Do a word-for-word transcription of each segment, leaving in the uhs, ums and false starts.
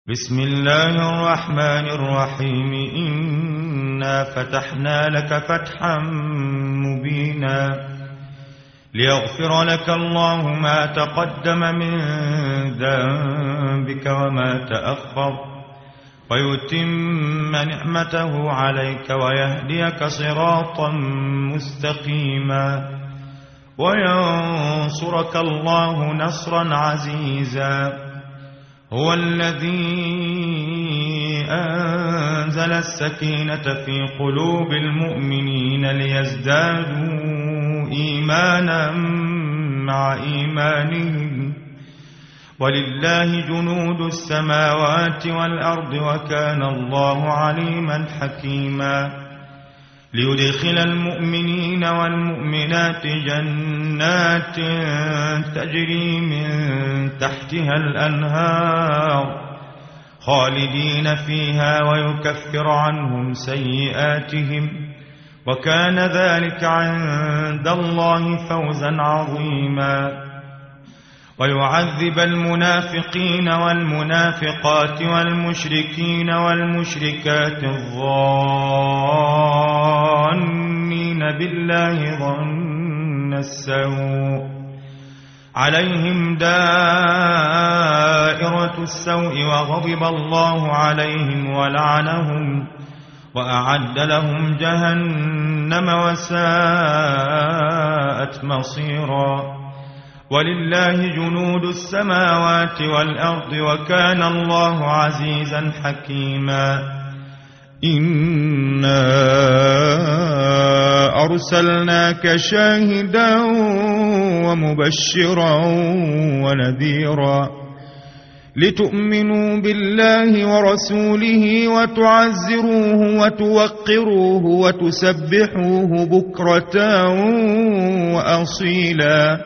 بسم الله الرحمن الرحيم إنا فتحنا لك فتحا مبينا ليغفر لك الله ما تقدم من ذنبك وما تأخر ويتم نعمته عليك ويهديك صراطا مستقيما وينصرك الله نصرا عزيزا هو الذي أنزل السكينة في قلوب المؤمنين ليزدادوا إيمانا مع إيمانهم ولله جنود السماوات والأرض وكان الله عليما حكيما ليدخل المؤمنين والمؤمنات جنات تجري من تحتها الأنهار خالدين فيها ويكفر عنهم سيئاتهم وكان ذلك عند الله فوزا عظيما ويعذب المنافقين والمنافقات والمشركين والمشركات الظانين بالله ظن السوء عليهم دائرة السوء وغضب الله عليهم ولعنهم وأعد لهم جهنم وساءت مصيرا ولله جنود السماوات والأرض وكان الله عزيزا حكيما إنا أرسلناك شاهدا ومبشرا ونذيرا لتؤمنوا بالله ورسوله وتعزروه وتوقروه وتسبحوه بكرة وأصيلا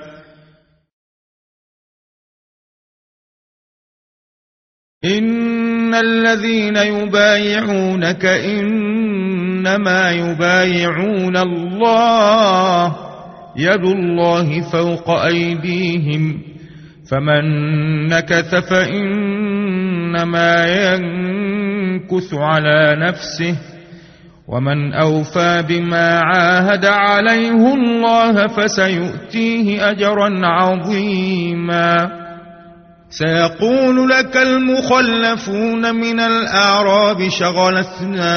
إن الذين يبايعونك إنما يبايعون الله يد الله فوق أيديهم فمن نكث فإنما ينكث على نفسه ومن أوفى بما عاهد عليه الله فسيؤتيه أجرا عظيما سيقول لك المخلفون من الأعراب شغلتنا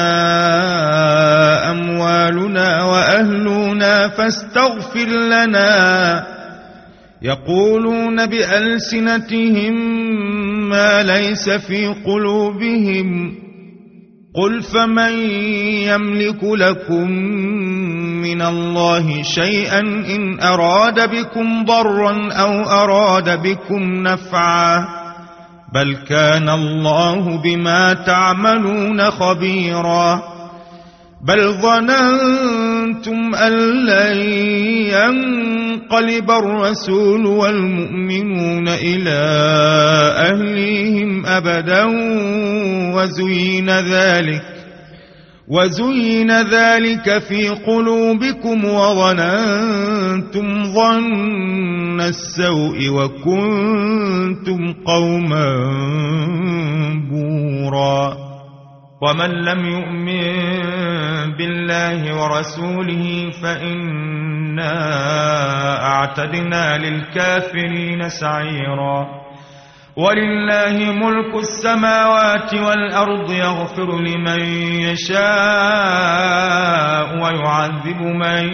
أموالنا وأهلنا فاستغفر لنا يقولون بألسنتهم ما ليس في قلوبهم قل فمن يملك لكم من الله شيئا إن أراد بكم ضرا أو أراد بكم نفعا بل كان الله بما تعملون خبيرا بل ظننتم أن لن ينقلب الرسول والمؤمنون إلى أهليهم أبدا وزين ذلك وزين ذلك في قلوبكم وظننتم ظن السوء وكنتم قوما بورا ومن لم يؤمن بالله ورسوله فإنا أعتدنا للكافرين سعيرا ولله ملك السماوات والأرض يغفر لمن يشاء ويعذب من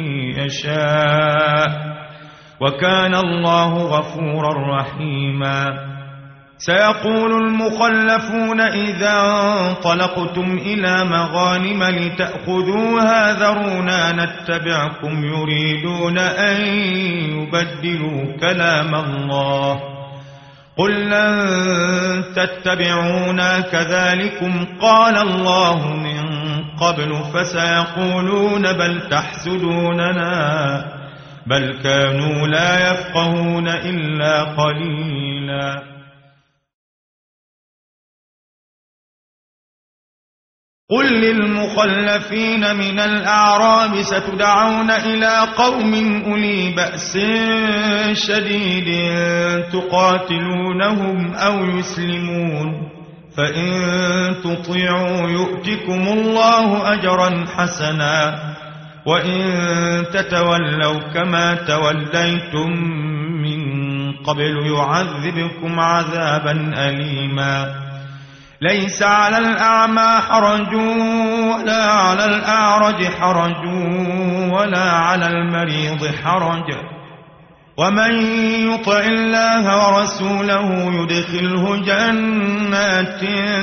يشاء وكان الله غفورا رحيما سيقول المخلفون إذا انطلقتم إلى مغانم لتأخذوها ذرونا نتبعكم يريدون أن يبدلوا كلام الله قل لن تتبعونا كذلكم قال الله من قبل فسيقولون بل تحسدوننا بل كانوا لا يفقهون إلا قليلا قل للمخلفين من الأعراب ستدعون إلى قوم أولي بأس شديد تقاتلونهم أو يسلمون فإن تطيعوا يؤتكم الله أجرا حسنا وإن تتولوا كما توليتم من قبل يعذبكم عذابا أليما ليس على الأعمى حرج ولا على الأعرج حرج ولا على المريض حرج ومن يطع الله ورسوله يدخله جنات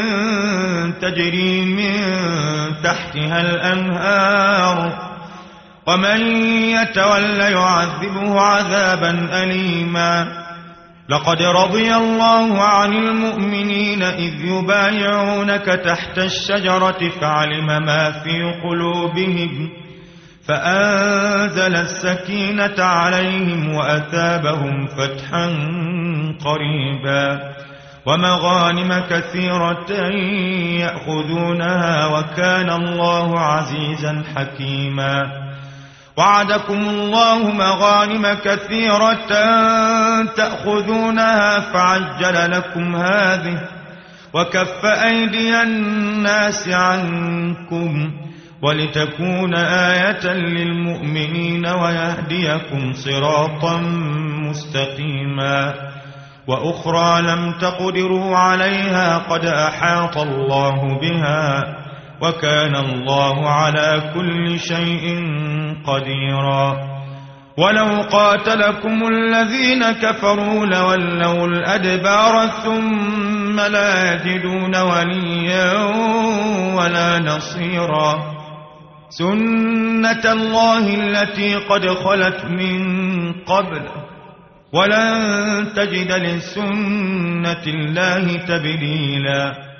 تجري من تحتها الأنهار ومن يتول يعذبه عذابا أليما لقد رضي الله عن المؤمنين إذ يبايعونك تحت الشجرة فعلم ما في قلوبهم فأنزل السكينة عليهم وأثابهم فتحا قريبا ومغانم كثيرة يأخذونها وكان الله عزيزا حكيما وعدكم الله مغانم كثيرة تأخذونها فعجل لكم هذه وكف أيدي الناس عنكم ولتكون آية للمؤمنين ويهديكم صراطا مستقيما وأخرى لم تقدروا عليها قد أحاط الله بها وكان الله على كل شيء قديرا ولو قاتلكم الذين كفروا لولوا الأدبار ثم لا يجدون وليا ولا نصيرا سنة الله التي قد خلت من قبل ولن تجد لسنة الله تبديلا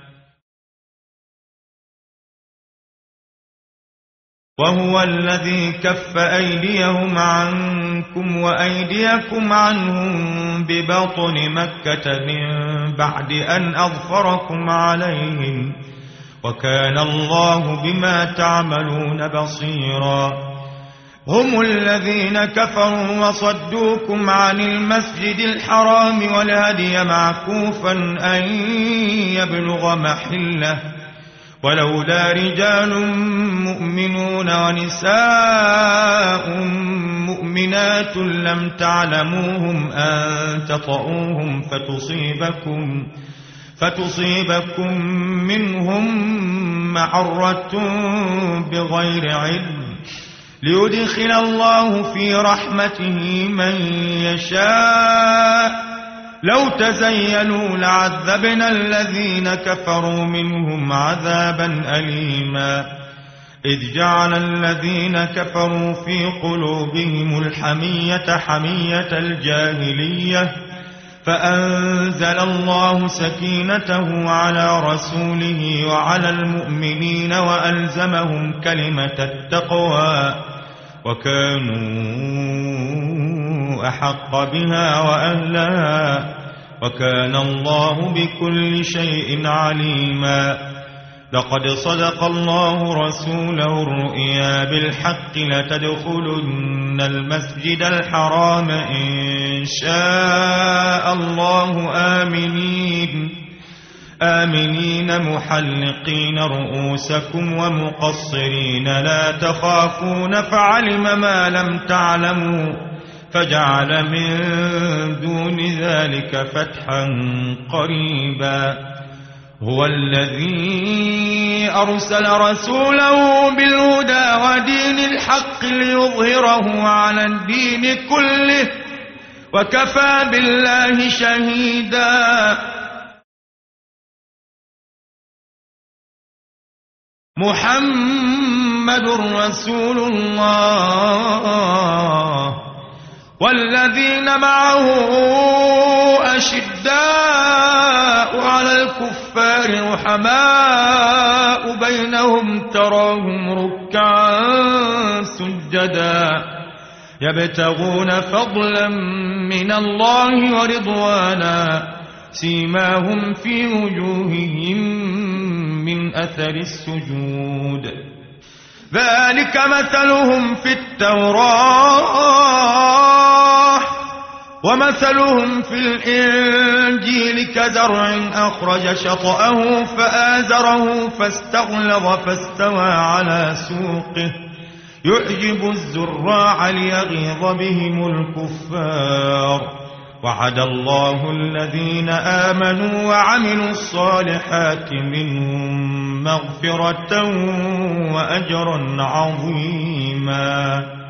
وهو الذي كف أيديهم عنكم وأيديكم عنهم ببطن مكة من بعد أن أظفركم عليهم وكان الله بما تعملون بصيرا هم الذين كفروا وصدوكم عن المسجد الحرام والهدي معكوفا أن يبلغ محله ولولا رجال مؤمنون ونساء مؤمنات لم تعلموهم أن تطؤوهم فتصيبكم فتصيبكم منهم معرة بغير علم ليدخل الله في رحمته من يشاء لو تزينوا لعذبنا الذين كفروا منهم عذابا أليما إذ جعل الذين كفروا في قلوبهم الحمية حمية الجاهلية فأنزل الله سكينته على رسوله وعلى المؤمنين وألزمهم كلمة التقوى وكانوا أحق بها وأهلها وكان الله بكل شيء عليما لقد صدق الله رسوله الرؤيا بالحق لتدخلن المسجد الحرام إن شاء الله آمنين آمنين محلقين رؤوسكم ومقصرين لا تخافون فعلم ما لم تعلموا فجعل من دون ذلك فتحا قريبا هو الذي أرسل رسوله بالهدى ودين الحق ليظهره على الدين كله وكفى بالله شهيدا محمد رسول الله والذين معه أشداء على الكفار رحماء بينهم تراهم ركعا سجدا يبتغون فضلا من الله ورضوانا سيماهم في وجوههم من أثر السجود ذلك مثلهم في التوراة ومثلهم في الإنجيل كزرع أخرج شطأه فآزره فاستغلظ فاستوى على سوقه يعجب الزراع ليغيظ بهم الكفار. وعد الله الذين آمنوا وعملوا الصالحات منهم مغفرة وأجرا عظيما.